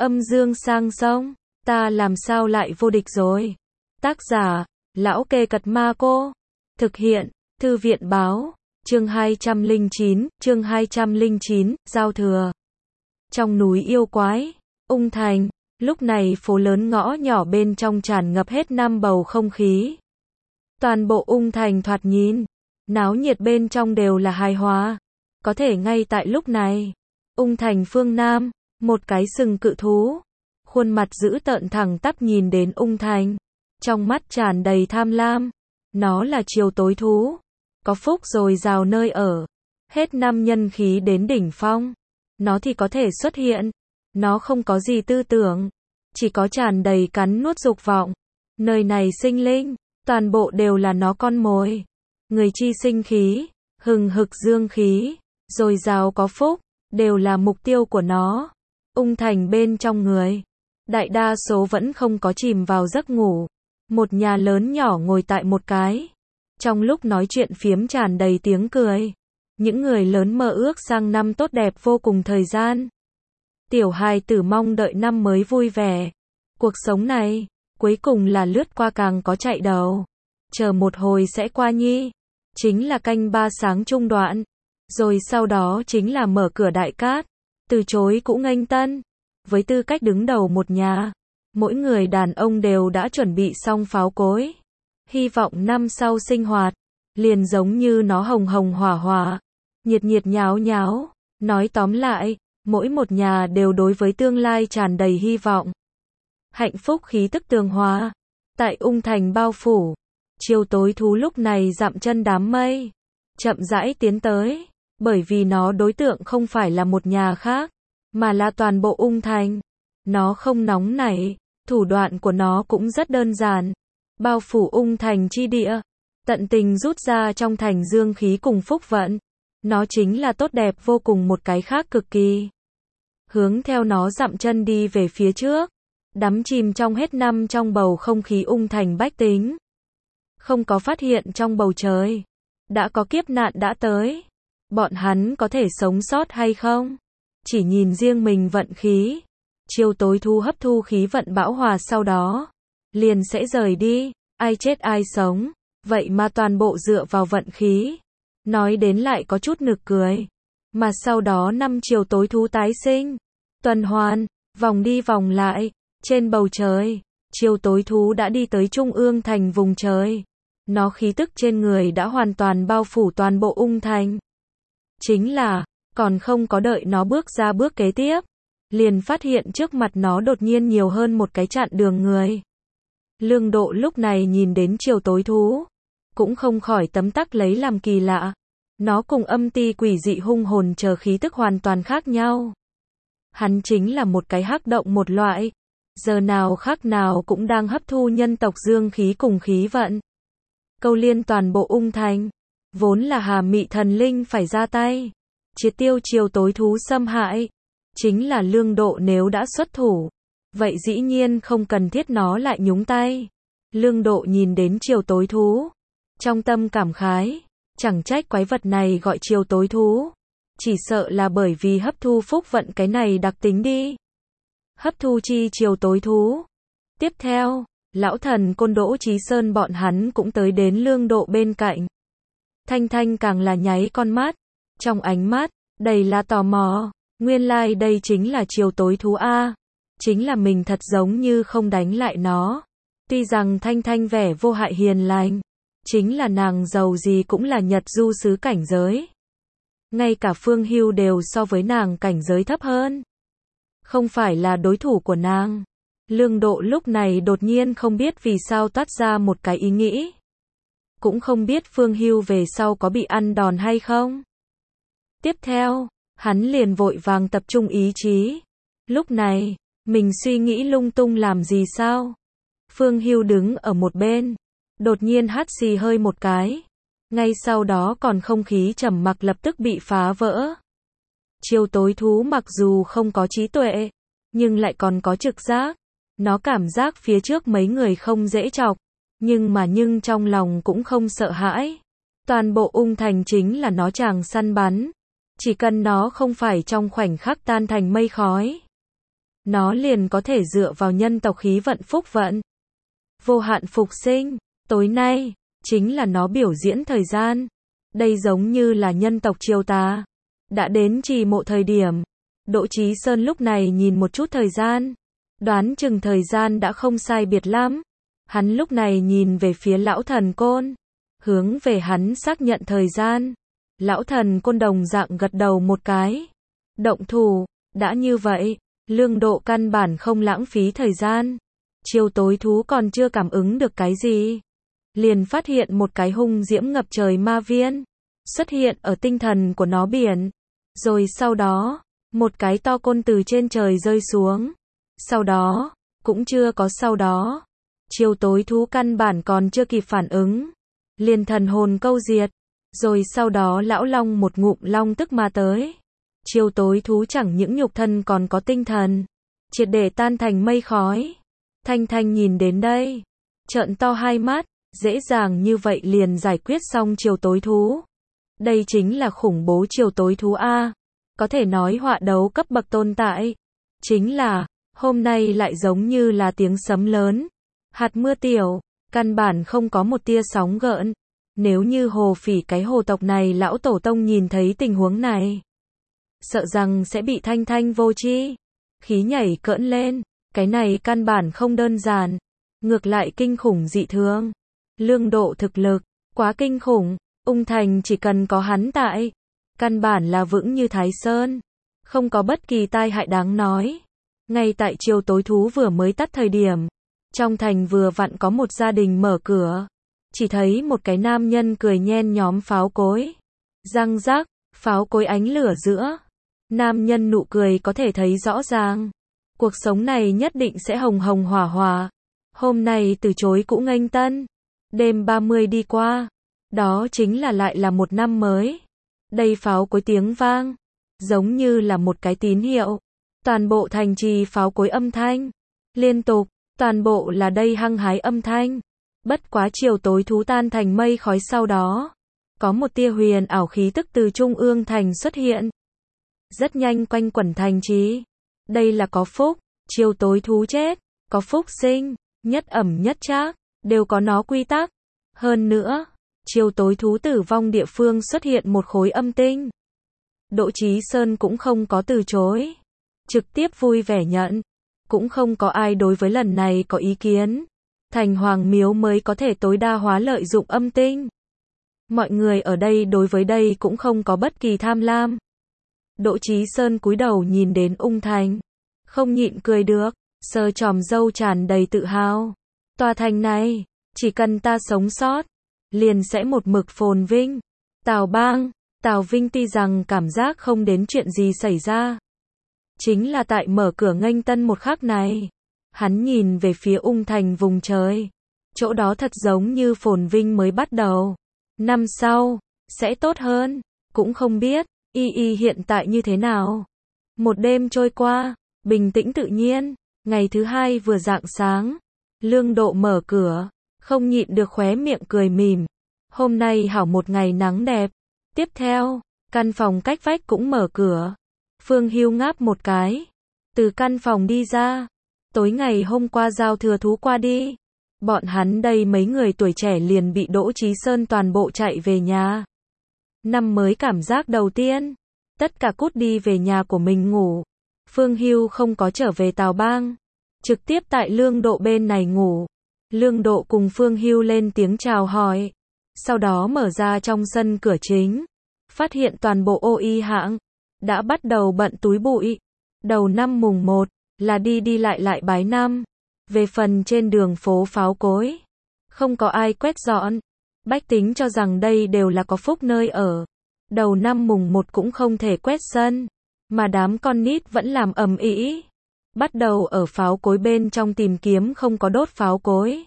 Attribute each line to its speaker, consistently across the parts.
Speaker 1: Âm dương sang sông, ta làm sao lại vô địch rồi. Tác giả, Lão Kê Cật Ma Cô. Thực hiện, Thư viện báo, chương 209, giao thừa. Trong núi yêu quái, Ung Thành, lúc này phố lớn ngõ nhỏ bên trong tràn ngập hết năm bầu không khí. Toàn bộ Ung Thành thoạt nhìn, náo nhiệt bên trong đều là hài hòa. Có thể ngay tại lúc này, Ung Thành phương Nam, một cái sừng cự thú, khuôn mặt dữ tợn thẳng tắp nhìn đến Ung Thành, trong mắt tràn đầy tham lam. Nó là chiều tối thú, có phúc dồi dào nơi ở, hết năm nhân khí đến đỉnh phong, nó thì có thể xuất hiện. Nó không có gì tư tưởng, chỉ có tràn đầy cắn nuốt dục vọng. Nơi này sinh linh, toàn bộ đều là nó con mồi. Người chi sinh khí, hừng hực dương khí, dồi dào có phúc, đều là mục tiêu của nó. Ung Thành bên trong người, đại đa số vẫn không có chìm vào giấc ngủ. Một nhà lớn nhỏ ngồi tại một cái, trong lúc nói chuyện phiếm tràn đầy tiếng cười. Những người lớn mơ ước sang năm tốt đẹp vô cùng thời gian. Tiểu hài tử mong đợi năm mới vui vẻ. Cuộc sống này, cuối cùng là lướt qua càng có chạy đầu. Chờ một hồi sẽ qua nhi. Chính là canh 3 sáng trung đoạn. Rồi sau đó chính là mở cửa đại cát. Từ chối cũ nghênh tân. Với tư cách đứng đầu một nhà, mỗi người đàn ông đều đã chuẩn bị xong pháo cối. Hy vọng năm sau sinh hoạt, liền giống như nó hồng hồng hỏa hỏa, nhiệt nhiệt nháo nháo. Nói tóm lại, mỗi một nhà đều đối với tương lai tràn đầy hy vọng. Hạnh phúc khí tức tường hòa, tại Ung Thành bao phủ. Chiều tối thú lúc này dặm chân đám mây, chậm rãi tiến tới, bởi vì nó đối tượng không phải là một nhà khác, mà là toàn bộ Ung Thành. Nó không nóng nảy, thủ đoạn của nó cũng rất đơn giản. Bao phủ Ung Thành chi địa, tận tình rút ra trong thành dương khí cùng phúc vận. Nó chính là tốt đẹp vô cùng một cái khác cực kỳ. Hướng theo nó dặm chân đi về phía trước, đắm chìm trong hết năm trong bầu không khí Ung Thành bách tính. Không có phát hiện trong bầu trời, đã có kiếp nạn đã tới. Bọn hắn có thể sống sót hay không? Chỉ nhìn riêng mình vận khí. Chiều tối thu hấp thu khí vận bão hòa sau đó, liền sẽ rời đi. Ai chết ai sống, vậy mà toàn bộ dựa vào vận khí. Nói đến lại có chút nực cười. Mà sau đó năm chiều tối thú tái sinh, tuần hoàn, vòng đi vòng lại, trên bầu trời, chiều tối thú đã đi tới trung ương thành vùng trời. Nó khí tức trên người đã hoàn toàn bao phủ toàn bộ Ung Thành. Chính là, còn không có đợi nó bước ra bước kế tiếp, liền phát hiện trước mặt nó đột nhiên nhiều hơn một cái chặn đường người. Lương Độ lúc này nhìn đến chiều tối thú, cũng không khỏi tấm tắc lấy làm kỳ lạ. Nó cùng âm ti quỷ dị hung hồn chờ khí tức hoàn toàn khác nhau. Hắn chính là một cái hắc động một loại, giờ nào khác nào cũng đang hấp thu nhân tộc dương khí cùng khí vận. Câu liên toàn bộ Ung Thành, vốn là Hà Mị thần linh phải ra tay, triệt tiêu chiều tối thú xâm hại. Chính là Lương Độ nếu đã xuất thủ, vậy dĩ nhiên không cần thiết nó lại nhúng tay. Lương Độ nhìn đến chiều tối thú, trong tâm cảm khái, chẳng trách quái vật này gọi chiều tối thú. Chỉ sợ là bởi vì hấp thu phúc vận cái này đặc tính đi. Hấp thu chi chiều tối thú. Tiếp theo, lão thần Côn Đỗ Chí Sơn bọn hắn cũng tới đến Lương Độ bên cạnh. Thanh Thanh càng là nháy con mắt, trong ánh mắt đầy là tò mò. Nguyên lai đây chính là chiều tối thú a. Chính là mình thật giống như không đánh lại nó. Tuy rằng Thanh Thanh vẻ vô hại hiền lành, chính là nàng giàu gì cũng là Nhật du sứ cảnh giới. Ngay cả Phương Hưu đều so với nàng cảnh giới thấp hơn. Không phải là đối thủ của nàng. Lương Độ lúc này đột nhiên không biết vì sao toát ra một cái ý nghĩ. Cũng không biết Phương Hưu về sau có bị ăn đòn hay không. Tiếp theo, hắn liền vội vàng tập trung ý chí. Lúc này, mình suy nghĩ lung tung làm gì sao? Phương Hưu đứng ở một bên, đột nhiên hắt xì hơi một cái. Ngay sau đó còn không khí trầm mặc lập tức bị phá vỡ. Chiều tối thú mặc dù không có trí tuệ, nhưng lại còn có trực giác. Nó cảm giác phía trước mấy người không dễ chọc, nhưng trong lòng cũng không sợ hãi. Toàn bộ Ung Thành chính là nó chàng săn bắn. Chỉ cần nó không phải trong khoảnh khắc tan thành mây khói. nó liền có thể dựa vào nhân tộc khí vận phúc vận. Vô hạn phục sinh, tối nay, chính là nó biểu diễn thời gian. Đây giống như là nhân tộc Triều Tà. Đã đến trì mộ thời điểm. Đỗ Chí Sơn lúc này nhìn một chút thời gian. Đoán chừng thời gian đã không sai biệt lắm. Hắn lúc này nhìn về phía lão thần côn. Hướng về hắn xác nhận thời gian. Lão thần côn đồng dạng gật đầu một cái. Động thủ, đã như vậy, Lương Độ căn bản không lãng phí thời gian. Chiều tối thú còn chưa cảm ứng được cái gì. Liền phát hiện một cái hung diễm ngập trời ma viên. Xuất hiện ở tinh thần của nó biển. Rồi sau đó, một cái to côn từ trên trời rơi xuống. Sau đó, cũng chưa có sau đó. Chiều tối thú căn bản còn chưa kịp phản ứng. Liền thần hồn câu diệt. Rồi sau đó lão long một ngụm long tức mà tới. Chiều tối thú chẳng những nhục thân còn có tinh thần. Triệt để tan thành mây khói. Thanh Thanh nhìn đến đây. Trợn to hai mắt. Dễ dàng như vậy liền giải quyết xong chiều tối thú. Đây chính là khủng bố chiều tối thú A. Có thể nói họa đấu cấp bậc tồn tại. Chính là, hôm nay lại giống như là tiếng sấm lớn. Hạt mưa tiểu, căn bản không có một tia sóng gợn. Nếu như Hồ Phỉ cái hồ tộc này lão tổ tông nhìn thấy tình huống này. Sợ rằng sẽ bị Thanh Thanh vô tri. Khí nhảy cỡn lên. Cái này căn bản không đơn giản. Ngược lại kinh khủng dị thường. Lương Độ thực lực, quá kinh khủng. Ung Thành chỉ cần có hắn tại. Căn bản là vững như Thái Sơn. Không có bất kỳ tai hại đáng nói. Ngay tại chiều tối thú vừa mới tắt thời điểm. Trong thành vừa vặn có một gia đình mở cửa. Chỉ thấy một cái nam nhân cười nhen nhóm pháo cối. Răng rác, pháo cối ánh lửa giữa. Nam nhân nụ cười có thể thấy rõ ràng. Cuộc sống này nhất định sẽ hồng hồng hỏa hỏa. Hôm nay từ chối cũ nghênh tân. Đêm 30 đi qua. Đó chính là lại là một năm mới. Đây pháo cối tiếng vang. Giống như là một cái tín hiệu. Toàn bộ thành trì pháo cối âm thanh. Liên tục, toàn bộ là đây hăng hái âm thanh. Bất quá chiều tối thú tan thành mây khói sau đó. Có một tia huyền ảo khí tức từ trung ương thành xuất hiện. Rất nhanh quanh quẩn thành trì. Đây là có phúc, chiều tối thú chết, có phúc sinh, nhất ẩm nhất trác, đều có nó quy tắc. Hơn nữa, chiều tối thú tử vong địa phương xuất hiện một khối âm tinh. Đỗ Chí Sơn cũng không có từ chối. Trực tiếp vui vẻ nhận. Cũng không có ai đối với lần này có ý kiến. Thành Hoàng Miếu mới có thể tối đa hóa lợi dụng âm tinh. Mọi người ở đây đối với đây cũng không có bất kỳ tham lam. Đỗ Chí Sơn cúi đầu nhìn đến Ung Thành. Không nhịn cười được, sờ chòm râu tràn đầy tự hào. Tòa thành này, chỉ cần ta sống sót, liền sẽ một mực phồn vinh. Tào Bang, Tào Vinh tuy rằng cảm giác không đến chuyện gì xảy ra. Chính là tại mở cửa nghênh tân một khắc này. Hắn nhìn về phía Ung Thành vùng trời. Chỗ đó thật giống như phồn vinh mới bắt đầu. Năm sau, sẽ tốt hơn. Cũng không biết, y hiện tại như thế nào. Một đêm trôi qua, bình tĩnh tự nhiên. Ngày thứ hai vừa rạng sáng. Lương Độ mở cửa. Không nhịn được khóe miệng cười mỉm. Hôm nay hảo một ngày nắng đẹp. Tiếp theo, căn phòng cách vách cũng mở cửa. Phương Hưu ngáp một cái. Từ căn phòng đi ra. Tối ngày hôm qua giao thừa thú qua đi. Bọn hắn đây mấy người tuổi trẻ liền bị Đỗ Chí Sơn toàn bộ chạy về nhà. Năm mới cảm giác đầu tiên. Tất cả cút đi về nhà của mình ngủ. Phương Hưu không có trở về Tào Bang. Trực tiếp tại Lương Độ bên này ngủ. Lương Độ cùng Phương Hưu lên tiếng chào hỏi. Sau đó mở ra trong sân cửa chính. Phát hiện toàn bộ ô y hãng. Đã bắt đầu bận túi bụi. Đầu năm mùng 1. Là đi lại bái năm. Về phần trên đường phố pháo cối. Không có ai quét dọn. Bách tính cho rằng đây đều là có phúc nơi ở. Đầu năm mùng 1 cũng không thể quét sân. Mà đám con nít vẫn làm ầm ĩ. Bắt đầu ở pháo cối bên trong tìm kiếm không có đốt pháo cối.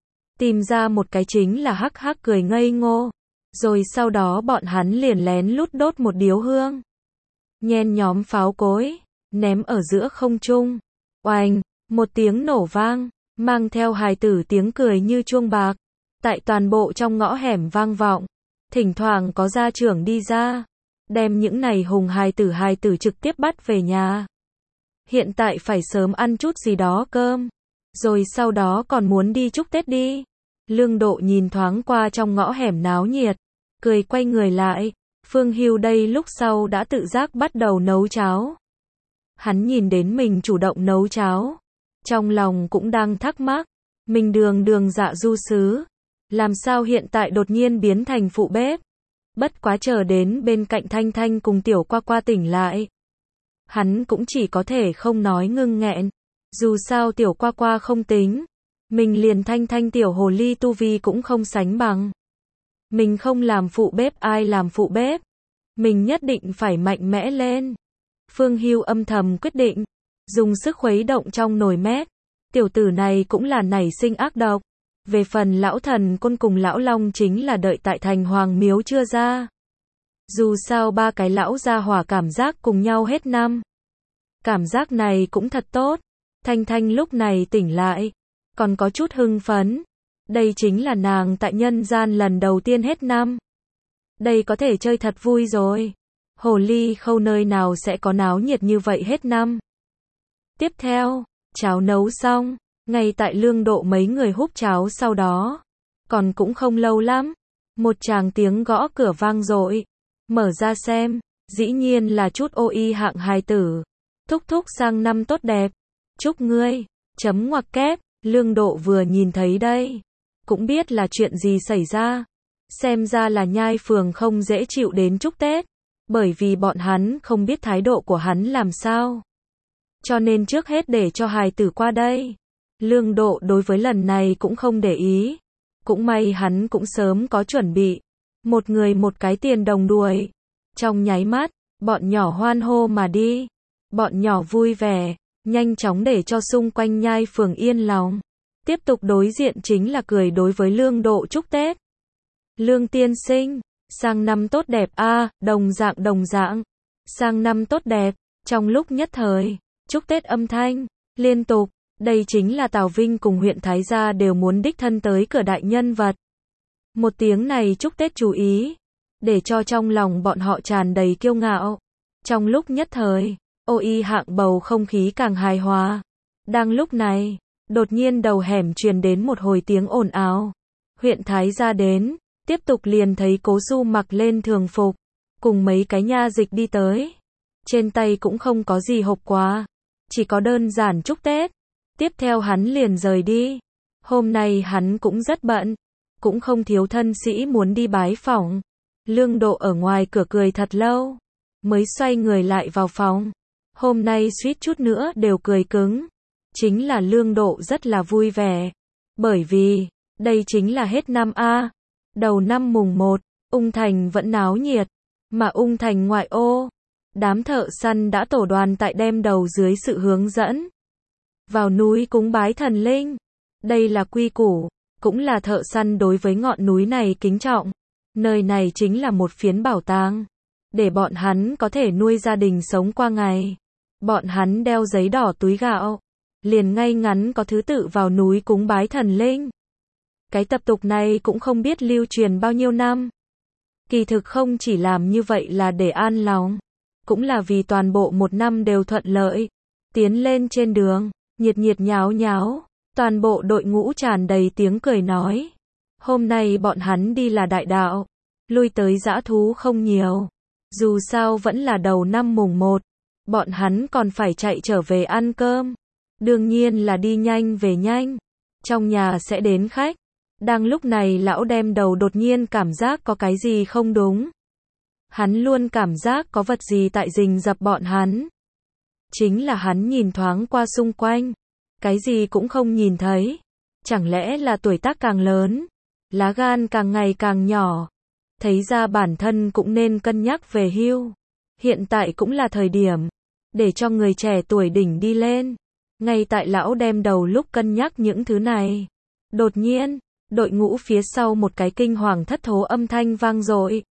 Speaker 1: Tìm ra một cái chính là hắc hắc cười ngây ngô. Rồi sau đó bọn hắn liền lén lút đốt một điếu hương. Nhen nhóm pháo cối. Ném ở giữa không trung. Oành, một tiếng nổ vang, mang theo hài tử tiếng cười như chuông bạc. Tại toàn bộ trong ngõ hẻm vang vọng. Thỉnh thoảng có gia trưởng đi ra. Đem những này hùng hài tử trực tiếp bắt về nhà. hiện tại phải sớm ăn chút gì đó cơm, rồi sau đó còn muốn đi chúc Tết đi. Lương Độ nhìn thoáng qua trong ngõ hẻm náo nhiệt, cười quay người lại. Phương Hưu đây lúc sau đã tự giác bắt đầu nấu cháo. Hắn nhìn đến mình chủ động nấu cháo, trong lòng cũng đang thắc mắc, mình đường dạ du sứ, làm sao hiện tại đột nhiên biến thành phụ bếp. Bất quá chờ đến bên cạnh Thanh Thanh cùng Tiểu Qua Qua tỉnh lại, hắn cũng chỉ có thể không nói ngưng nghẹn. Dù sao Tiểu Qua Qua không tính, mình liền Thanh Thanh tiểu hồ ly tu vi cũng không sánh bằng. Mình không làm phụ bếp ai làm phụ bếp? Mình nhất định phải mạnh mẽ lên. Phương Hưu âm thầm quyết định, dùng sức khuấy động trong nồi mét. Tiểu tử này cũng là nảy sinh ác độc. Về phần lão thần côn cùng lão long chính là đợi tại thành hoàng miếu chưa ra. Dù sao ba cái lão gia hỏa cảm giác cùng nhau hết năm. Cảm giác này cũng thật tốt. Thanh Thanh lúc này tỉnh lại, còn có chút hưng phấn. Đây chính là nàng tại nhân gian lần đầu tiên hết năm. Đây có thể chơi thật vui rồi. Hồ ly khâu nơi nào sẽ có náo nhiệt như vậy hết năm. Tiếp theo, cháo nấu xong, ngay tại Lương Độ mấy người húp cháo sau đó. Còn cũng không lâu lắm, một tràng tiếng gõ cửa vang dội. Mở ra xem, dĩ nhiên là chút OI hạng hài tử. Thúc thúc sang năm tốt đẹp. Chúc ngươi, chấm ngoặc kép. Lương Độ vừa nhìn thấy đây, cũng biết là chuyện gì xảy ra. Xem ra là Nhai Phường không dễ chịu đến chúc Tết, bởi vì bọn hắn không biết thái độ của hắn làm sao. Cho nên trước hết để cho hài tử qua đây. Lương Độ đối với lần này cũng không để ý. Cũng may hắn cũng sớm có chuẩn bị. Một người một cái tiền đồng đuổi. Trong nháy mắt, bọn nhỏ hoan hô mà đi. Bọn nhỏ vui vẻ, nhanh chóng để cho xung quanh Nhai Phường yên lòng. Tiếp tục đối diện chính là cười đối với Lương Độ chúc Tết. Lương tiên sinh, sang năm tốt đẹp a, đồng dạng. Sang năm tốt đẹp. Trong lúc nhất thời, chúc Tết âm thanh liên tục, đây chính là Tào Vinh cùng huyện Thái Gia đều muốn đích thân tới cửa đại nhân vật. Một tiếng này chúc Tết chú ý, để cho trong lòng bọn họ tràn đầy kiêu ngạo. Trong lúc nhất thời, OI hạng bầu không khí càng hài hòa. Đang lúc này, đột nhiên đầu hẻm truyền đến một hồi tiếng ồn ào. Huyện Thái Gia đến, tiếp tục liền thấy Cố Du mặc lên thường phục, cùng mấy cái nha dịch đi tới. Trên tay cũng không có gì hộp quà, chỉ có đơn giản chúc Tết. Tiếp theo hắn liền rời đi. Hôm nay hắn cũng rất bận, cũng không thiếu thân sĩ muốn đi bái phỏng. Lương Độ ở ngoài cửa cười thật lâu, mới xoay người lại vào phòng. Hôm nay suýt chút nữa đều cười cứng. Chính là Lương Độ rất là vui vẻ, bởi vì đây chính là hết năm a. Đầu năm mùng 1, Ung Thành vẫn náo nhiệt, mà Ung Thành ngoại ô, đám thợ săn đã tổ đoàn tại đem đầu dưới sự hướng dẫn vào núi cúng bái thần linh. Đây là quy củ, cũng là thợ săn đối với ngọn núi này kính trọng. Nơi này chính là một phiến bảo tàng, để bọn hắn có thể nuôi gia đình sống qua ngày. Bọn hắn đeo giấy đỏ túi gạo, liền ngay ngắn có thứ tự vào núi cúng bái thần linh. Cái tập tục này cũng không biết lưu truyền bao nhiêu năm. Kỳ thực không chỉ làm như vậy là để an lòng, cũng là vì toàn bộ một năm đều thuận lợi. Tiến lên trên đường, nhiệt nháo nháo, toàn bộ đội ngũ tràn đầy tiếng cười nói. Hôm nay bọn hắn đi là đại đạo, lui tới dã thú không nhiều. Dù sao vẫn là đầu năm mùng 1, bọn hắn còn phải chạy trở về ăn cơm. Đương nhiên là đi nhanh về nhanh, trong nhà sẽ đến khách. Đang lúc này lão đem đầu đột nhiên cảm giác có cái gì không đúng. Hắn luôn cảm giác có vật gì tại rình rập bọn hắn. Chính là hắn nhìn thoáng qua xung quanh, cái gì cũng không nhìn thấy. Chẳng lẽ là tuổi tác càng lớn, lá gan càng ngày càng nhỏ. Thấy ra bản thân cũng nên cân nhắc về hưu. Hiện tại cũng là thời điểm để cho người trẻ tuổi đỉnh đi lên. Ngay tại lão đem đầu lúc cân nhắc những thứ này, đột nhiên, đội ngũ phía sau một cái kinh hoàng thất thố âm thanh vang dội.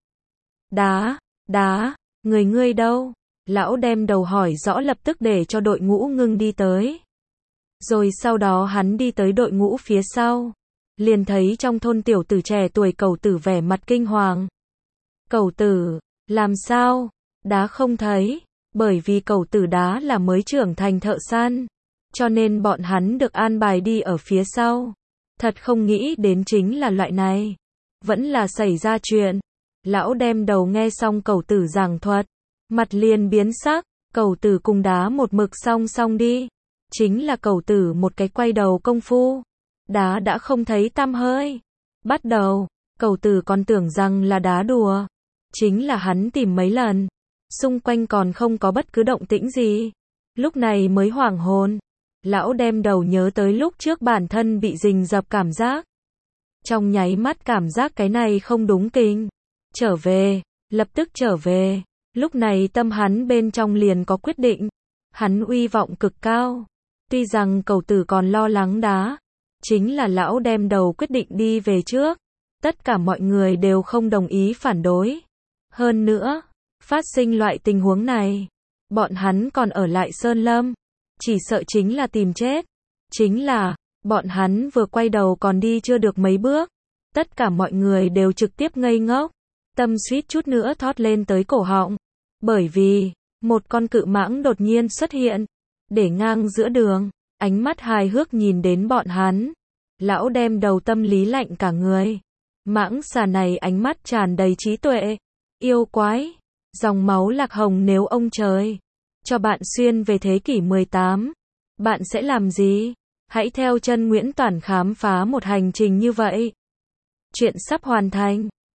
Speaker 1: Đá, ngươi đâu? Lão đem đầu hỏi rõ lập tức để cho đội ngũ ngưng đi tới. Rồi sau đó hắn đi tới đội ngũ phía sau, liền thấy trong thôn tiểu tử trẻ tuổi Cẩu Tử vẻ mặt kinh hoàng. Cẩu Tử, làm sao? Đá không thấy. Bởi vì cẩu tử đá là mới trưởng thành thợ săn, cho nên bọn hắn được an bài đi ở phía sau. Thật không nghĩ đến chính là loại này. Vẫn là xảy ra chuyện. Lão đem đầu nghe xong cẩu tử giảng thuật, mặt liền biến sắc, cẩu tử cùng đá một mực song song đi. Chính là cẩu tử một cái quay đầu công phu, đá đã không thấy tăm hơi. Bắt đầu, cẩu tử còn tưởng rằng là đá đùa. Chính là hắn tìm mấy lần, xung quanh còn không có bất cứ động tĩnh gì. Lúc này mới hoảng hồn. Lão đem đầu nhớ tới lúc trước bản thân bị rình rập cảm giác. Trong nháy mắt cảm giác cái này không đúng kinh. Trở về, lập tức trở về. Lúc này tâm hắn bên trong liền có quyết định. Hắn uy vọng cực cao. Tuy rằng cẩu tử còn lo lắng đá, chính là lão đem đầu quyết định đi về trước. Tất cả mọi người đều không đồng ý phản đối. Hơn nữa, phát sinh loại tình huống này, bọn hắn còn ở lại Sơn Lâm, chỉ sợ chính là tìm chết. Chính là, bọn hắn vừa quay đầu còn đi chưa được mấy bước, tất cả mọi người đều trực tiếp ngây ngốc, tâm suýt chút nữa thót lên tới cổ họng. Bởi vì, một con cự mãng đột nhiên xuất hiện, để ngang giữa đường, ánh mắt hài hước nhìn đến bọn hắn. Lão đem đầu tâm lý lạnh cả người. Mãng xà này ánh mắt tràn đầy trí tuệ. Yêu quái, dòng máu lạc hồng, nếu ông trời cho bạn xuyên về thế kỷ 18, bạn sẽ làm gì? Hãy theo chân Nguyễn Toản khám phá một hành trình như vậy. Chuyện sắp hoàn thành.